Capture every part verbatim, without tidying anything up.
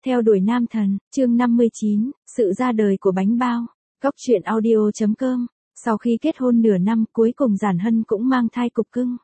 Theo đuổi nam thần, chương năm mươi chín, sự ra đời của bánh bao. Cóc truyện audio chấm com. Sau khi kết hôn nửa năm, cuối cùng Giản Hân cũng mang thai cục cưng.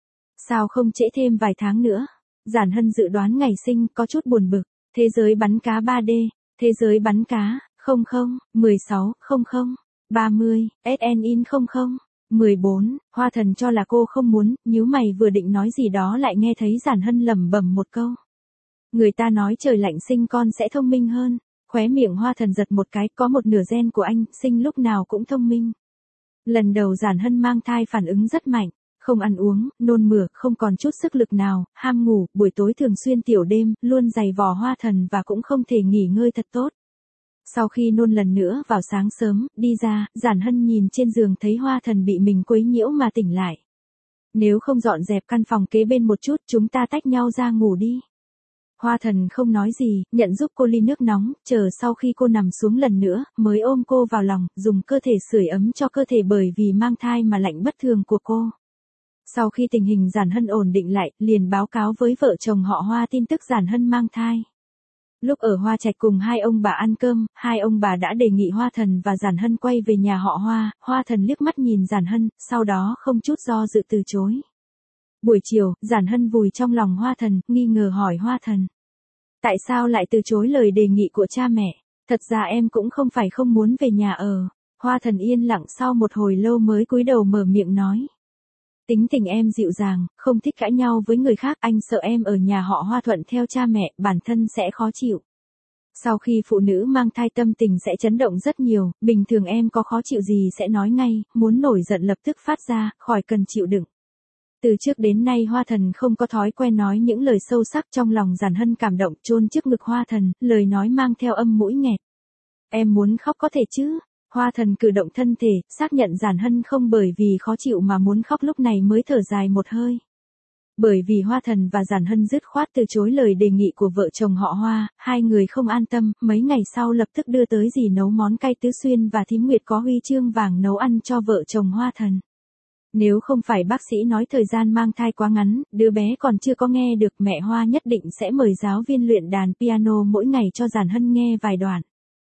Sao không trễ thêm vài tháng nữa? Giản Hân dự đoán ngày sinh, có chút buồn bực. Thế giới bắn cá ba D, thế giới bắn cá, không không, mười sáu, không không, ba mươi, ét en in không không, mười bốn, Hoa Thần cho là cô không muốn, nhíu mày vừa định nói gì đó lại nghe thấy Giản Hân lẩm bẩm một câu. Người ta nói trời lạnh sinh con sẽ thông minh hơn. Khóe miệng Hoa Thần giật một cái, có một nửa gen của anh, sinh lúc nào cũng thông minh. Lần đầu Giản Hân mang thai phản ứng rất mạnh, không ăn uống, nôn mửa, không còn chút sức lực nào, ham ngủ, buổi tối thường xuyên tiểu đêm, luôn giày vò Hoa Thần và cũng không thể nghỉ ngơi thật tốt. Sau khi nôn lần nữa vào sáng sớm, đi ra, Giản Hân nhìn trên giường thấy Hoa Thần bị mình quấy nhiễu mà tỉnh lại. Nếu không dọn dẹp căn phòng kế bên một chút, chúng ta tách nhau ra ngủ đi. Hoa Thần không nói gì, nhận giúp cô ly nước nóng, chờ sau khi cô nằm xuống lần nữa, mới ôm cô vào lòng, dùng cơ thể sưởi ấm cho cơ thể bởi vì mang thai mà lạnh bất thường của cô. Sau khi tình hình Giản Hân ổn định lại, liền báo cáo với vợ chồng họ Hoa tin tức Giản Hân mang thai. Lúc ở Hoa Trạch cùng hai ông bà ăn cơm, hai ông bà đã đề nghị Hoa Thần và Giản Hân quay về nhà họ Hoa, Hoa Thần liếc mắt nhìn Giản Hân, sau đó không chút do dự từ chối. Buổi chiều, Giản Hân vùi trong lòng Hoa Thần, nghi ngờ hỏi Hoa Thần. Tại sao lại từ chối lời đề nghị của cha mẹ? Thật ra em cũng không phải không muốn về nhà ở. Hoa Thần yên lặng sau một hồi lâu mới cúi đầu mở miệng nói. Tính tình em dịu dàng, không thích cãi nhau với người khác, anh sợ em ở nhà họ Hoa thuận theo cha mẹ, bản thân sẽ khó chịu. Sau khi phụ nữ mang thai tâm tình sẽ chấn động rất nhiều, bình thường em có khó chịu gì sẽ nói ngay, muốn nổi giận lập tức phát ra, khỏi cần chịu đựng. Từ trước đến nay Hoa Thần không có thói quen nói những lời sâu sắc, trong lòng Giản Hân cảm động chôn trước ngực Hoa Thần, lời nói mang theo âm mũi nghẹt. Em muốn khóc có thể chứ? Hoa Thần cử động thân thể, xác nhận Giản Hân không bởi vì khó chịu mà muốn khóc, lúc này mới thở dài một hơi. Bởi vì Hoa Thần và Giản Hân dứt khoát từ chối lời đề nghị của vợ chồng họ Hoa, hai người không an tâm, mấy ngày sau lập tức đưa tới dì nấu món cay tứ xuyên và thím Nguyệt có huy chương vàng nấu ăn cho vợ chồng Hoa Thần. Nếu không phải bác sĩ nói thời gian mang thai quá ngắn, đứa bé còn chưa có nghe được, mẹ Hoa nhất định sẽ mời giáo viên luyện đàn piano mỗi ngày cho Giản Hân nghe vài đoạn.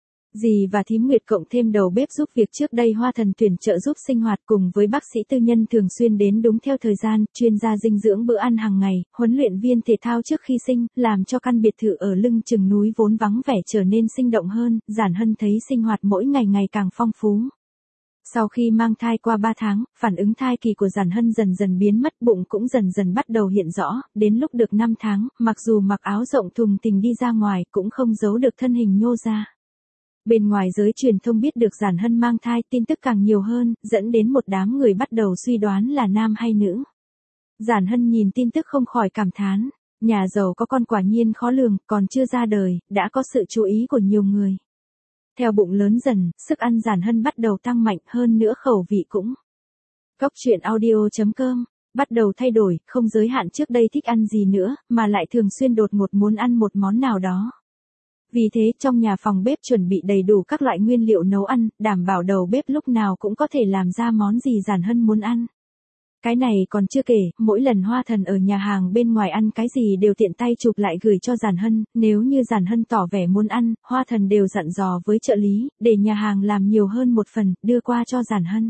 Dì và thím Nguyệt cộng thêm đầu bếp giúp việc trước đây Hoa Thần tuyển trợ giúp sinh hoạt cùng với bác sĩ tư nhân thường xuyên đến đúng theo thời gian, chuyên gia dinh dưỡng bữa ăn hàng ngày, huấn luyện viên thể thao trước khi sinh, làm cho căn biệt thự ở lưng chừng núi vốn vắng vẻ trở nên sinh động hơn. Giản Hân thấy sinh hoạt mỗi ngày ngày càng phong phú. Sau khi mang thai qua ba tháng, phản ứng thai kỳ của Giản Hân dần dần biến mất, bụng cũng dần dần bắt đầu hiện rõ, đến lúc được năm tháng, mặc dù mặc áo rộng thùng thình đi ra ngoài cũng không giấu được thân hình nhô ra. Bên ngoài giới truyền thông biết được Giản Hân mang thai, tin tức càng nhiều hơn, dẫn đến một đám người bắt đầu suy đoán là nam hay nữ. Giản Hân nhìn tin tức không khỏi cảm thán, nhà giàu có con quả nhiên khó lường, còn chưa ra đời, đã có sự chú ý của nhiều người. Theo bụng lớn dần, sức ăn Giản Hân bắt đầu tăng mạnh, hơn nữa khẩu vị cũng. Cóc truyện audio chấm com, bắt đầu thay đổi, không giới hạn trước đây thích ăn gì nữa, mà lại thường xuyên đột ngột muốn ăn một món nào đó. Vì thế trong nhà phòng bếp chuẩn bị đầy đủ các loại nguyên liệu nấu ăn, đảm bảo đầu bếp lúc nào cũng có thể làm ra món gì Giản Hân muốn ăn. Cái này còn chưa kể, mỗi lần Hoa Thần ở nhà hàng bên ngoài ăn cái gì đều tiện tay chụp lại gửi cho Giản Hân, nếu như Giản Hân tỏ vẻ muốn ăn, Hoa Thần đều dặn dò với trợ lý, để nhà hàng làm nhiều hơn một phần, đưa qua cho Giản Hân.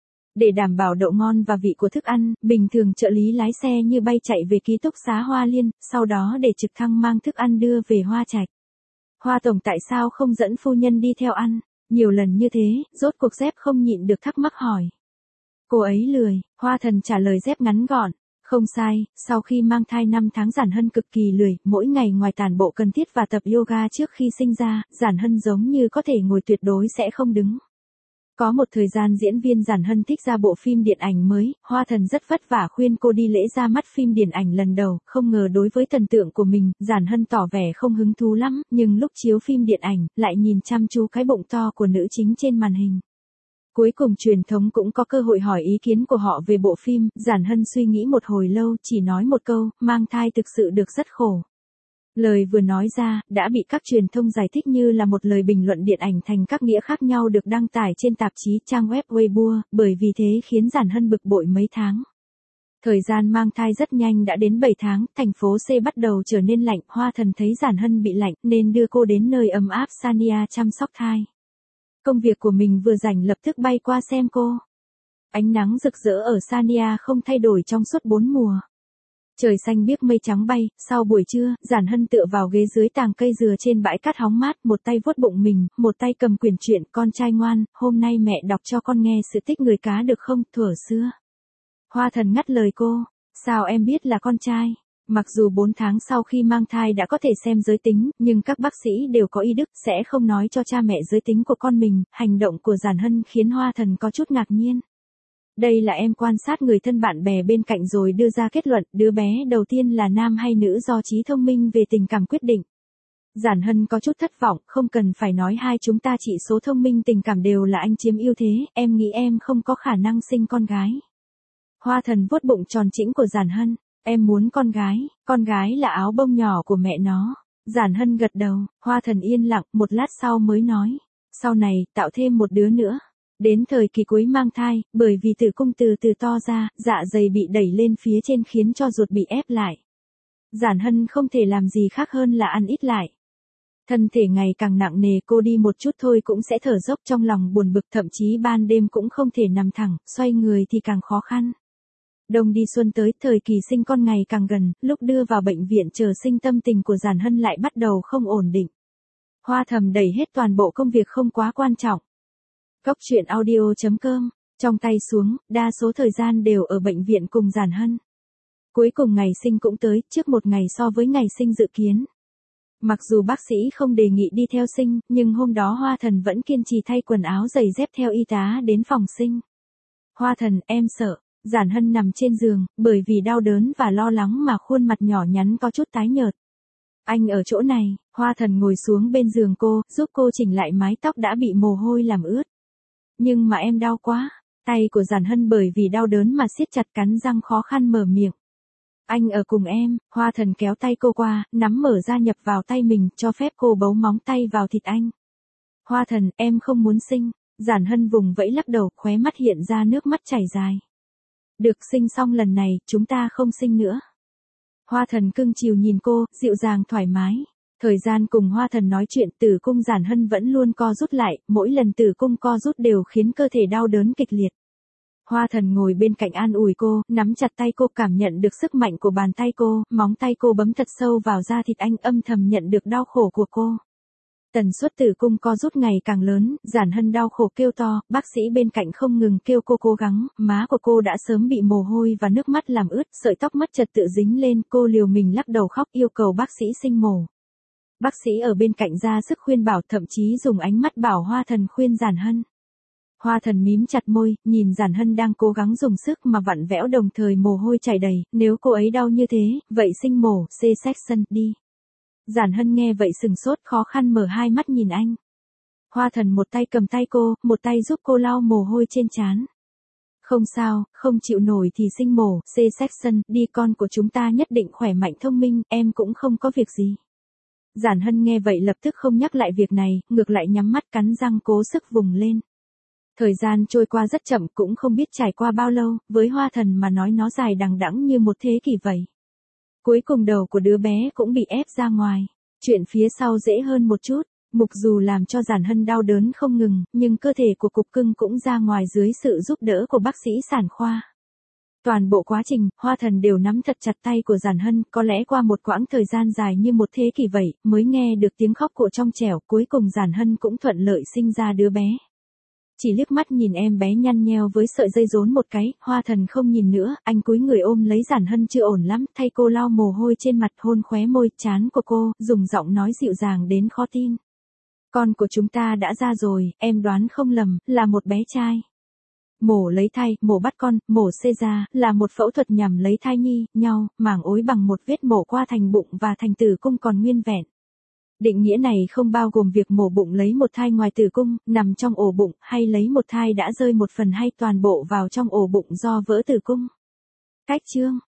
Để đảm bảo độ ngon và vị của thức ăn, bình thường trợ lý lái xe như bay chạy về ký túc xá Hoa Liên, sau đó để trực thăng mang thức ăn đưa về Hoa Trạch. Hoa Tổng tại sao không dẫn phu nhân đi theo ăn? Nhiều lần như thế, rốt cuộc Dép không nhịn được thắc mắc hỏi. Cô ấy lười, Hoa Thần trả lời Dép ngắn gọn. Không sai, sau khi mang thai năm tháng Giản Hân cực kỳ lười, mỗi ngày ngoài tản bộ cần thiết và tập yoga trước khi sinh ra, Giản Hân giống như có thể ngồi tuyệt đối sẽ không đứng. Có một thời gian diễn viên Giản Hân thích ra bộ phim điện ảnh mới, Hoa Thần rất vất vả khuyên cô đi lễ ra mắt phim điện ảnh lần đầu, không ngờ đối với thần tượng của mình, Giản Hân tỏ vẻ không hứng thú lắm, nhưng lúc chiếu phim điện ảnh, lại nhìn chăm chú cái bụng to của nữ chính trên màn hình. Cuối cùng truyền thông cũng có cơ hội hỏi ý kiến của họ về bộ phim, Giản Hân suy nghĩ một hồi lâu, chỉ nói một câu, mang thai thực sự được rất khổ. Lời vừa nói ra, đã bị các truyền thông giải thích như là một lời bình luận điện ảnh thành các nghĩa khác nhau được đăng tải trên tạp chí trang web Weibo, bởi vì thế khiến Giản Hân bực bội mấy tháng. Thời gian mang thai rất nhanh đã đến bảy tháng, thành phố C bắt đầu trở nên lạnh, Hoa Thần thấy Giản Hân bị lạnh nên đưa cô đến nơi ấm áp Sania chăm sóc thai. Công việc của mình vừa rảnh lập tức bay qua xem cô. Ánh nắng rực rỡ ở Sania không thay đổi trong suốt bốn mùa. Trời xanh biếc mây trắng bay, sau buổi trưa, Giản Hân tựa vào ghế dưới tàng cây dừa trên bãi cát hóng mát, một tay vuốt bụng mình, một tay cầm quyển truyện, con trai ngoan, hôm nay mẹ đọc cho con nghe sự tích người cá được không, thuở xưa. Hoa Thần ngắt lời cô, sao em biết là con trai? Mặc dù bốn tháng sau khi mang thai đã có thể xem giới tính, nhưng các bác sĩ đều có y đức sẽ không nói cho cha mẹ giới tính của con mình, hành động của Giản Hân khiến Hoa Thần có chút ngạc nhiên. Đây là em quan sát người thân bạn bè bên cạnh rồi đưa ra kết luận đứa bé đầu tiên là nam hay nữ do trí thông minh về tình cảm quyết định. Giản Hân có chút thất vọng, không cần phải nói hai chúng ta chỉ số thông minh tình cảm đều là anh chiếm ưu thế, em nghĩ em không có khả năng sinh con gái. Hoa Thần vuốt bụng tròn trĩnh của Giản Hân, em muốn con gái, con gái là áo bông nhỏ của mẹ nó. Giản Hân gật đầu, Hoa Thần yên lặng, một lát sau mới nói, sau này, tạo thêm một đứa nữa. Đến thời kỳ cuối mang thai, bởi vì tử cung từ từ to ra, dạ dày bị đẩy lên phía trên khiến cho ruột bị ép lại. Giản Hân không thể làm gì khác hơn là ăn ít lại. Thân thể ngày càng nặng nề, cô đi một chút thôi cũng sẽ thở dốc, trong lòng buồn bực, thậm chí ban đêm cũng không thể nằm thẳng, xoay người thì càng khó khăn. Đông đi xuân tới, thời kỳ sinh con ngày càng gần, lúc đưa vào bệnh viện chờ sinh tâm tình của Giản Hân lại bắt đầu không ổn định. Hoa Thầm đẩy hết toàn bộ công việc không quá quan trọng. Góc truyện audio chấm com, trong tay xuống, đa số thời gian đều ở bệnh viện cùng Giản Hân. Cuối cùng ngày sinh cũng tới, trước một ngày so với ngày sinh dự kiến. Mặc dù bác sĩ không đề nghị đi theo sinh, nhưng hôm đó Hoa Thần vẫn kiên trì thay quần áo giày dép theo y tá đến phòng sinh. Hoa Thần, em sợ. Giản Hân nằm trên giường, bởi vì đau đớn và lo lắng mà khuôn mặt nhỏ nhắn có chút tái nhợt. Anh ở chỗ này, Hoa Thần ngồi xuống bên giường cô, giúp cô chỉnh lại mái tóc đã bị mồ hôi làm ướt. Nhưng mà em đau quá. Tay của Giản Hân bởi vì đau đớn mà siết chặt, cắn răng khó khăn mở miệng. Anh ở cùng em. Hoa Thần kéo tay cô qua, nắm mở ra nhập vào tay mình, cho phép cô bấu móng tay vào thịt anh. Hoa Thần, em không muốn sinh. Giản Hân vùng vẫy lắc đầu, khóe mắt hiện ra nước mắt chảy dài. Được, sinh xong lần này, chúng ta không sinh nữa. Hoa Thần cưng chiều nhìn cô, dịu dàng thoải mái. Thời gian cùng Hoa Thần nói chuyện, tử cung Giản Hân vẫn luôn co rút lại, mỗi lần tử cung co rút đều khiến cơ thể đau đớn kịch liệt. Hoa Thần ngồi bên cạnh an ủi cô, nắm chặt tay cô, cảm nhận được sức mạnh của bàn tay cô, móng tay cô bấm thật sâu vào da thịt anh, âm thầm nhận được đau khổ của cô. Tần suất tử cung co rút ngày càng lớn, Giản Hân đau khổ kêu to, bác sĩ bên cạnh không ngừng kêu cô cố gắng, má của cô đã sớm bị mồ hôi và nước mắt làm ướt, sợi tóc mất trật tự dính lên, cô liều mình lắc đầu khóc yêu cầu bác sĩ sinh mổ. Bác sĩ ở bên cạnh ra sức khuyên bảo, thậm chí dùng ánh mắt bảo Hoa Thần khuyên Giản Hân. Hoa Thần mím chặt môi, nhìn Giản Hân đang cố gắng dùng sức mà vặn vẽo đồng thời mồ hôi chảy đầy, nếu cô ấy đau như thế, vậy sinh mổ, C-section, đi. Giản Hân nghe vậy sừng sốt, khó khăn mở hai mắt nhìn anh. Hoa Thần một tay cầm tay cô, một tay giúp cô lau mồ hôi trên trán. Không sao, không chịu nổi thì sinh mổ, C-section, đi, con của chúng ta nhất định khỏe mạnh thông minh, em cũng không có việc gì. Giản Hân nghe vậy lập tức không nhắc lại việc này, ngược lại nhắm mắt cắn răng cố sức vùng lên. Thời gian trôi qua rất chậm, cũng không biết trải qua bao lâu, với Hoa Thần mà nói nó dài đằng đẵng như một thế kỷ vậy. Cuối cùng đầu của đứa bé cũng bị ép ra ngoài. Chuyện phía sau dễ hơn một chút, Mục dù làm cho Giản Hân đau đớn không ngừng, nhưng cơ thể của cục cưng cũng ra ngoài dưới sự giúp đỡ của bác sĩ sản khoa. Toàn bộ quá trình, Hoa Thần đều nắm thật chặt tay của Giản Hân, có lẽ qua một quãng thời gian dài như một thế kỷ vậy, mới nghe được tiếng khóc của trong trẻo, cuối cùng Giản Hân cũng thuận lợi sinh ra đứa bé. Chỉ liếc mắt nhìn em bé nhăn nheo với sợi dây rốn một cái, Hoa Thần không nhìn nữa, anh cúi người ôm lấy Giản Hân chưa ổn lắm, thay cô lau mồ hôi trên mặt, hôn khóe môi, trán của cô, dùng giọng nói dịu dàng đến khó tin. Con của chúng ta đã ra rồi, em đoán không lầm, là một bé trai. Mổ lấy thai, mổ bắt con, mổ xê ra, là một phẫu thuật nhằm lấy thai nhi, nhau, màng ối bằng một vết mổ qua thành bụng và thành tử cung còn nguyên vẹn. Định nghĩa này không bao gồm việc mổ bụng lấy một thai ngoài tử cung, nằm trong ổ bụng, hay lấy một thai đã rơi một phần hay toàn bộ vào trong ổ bụng do vỡ tử cung. Cách chương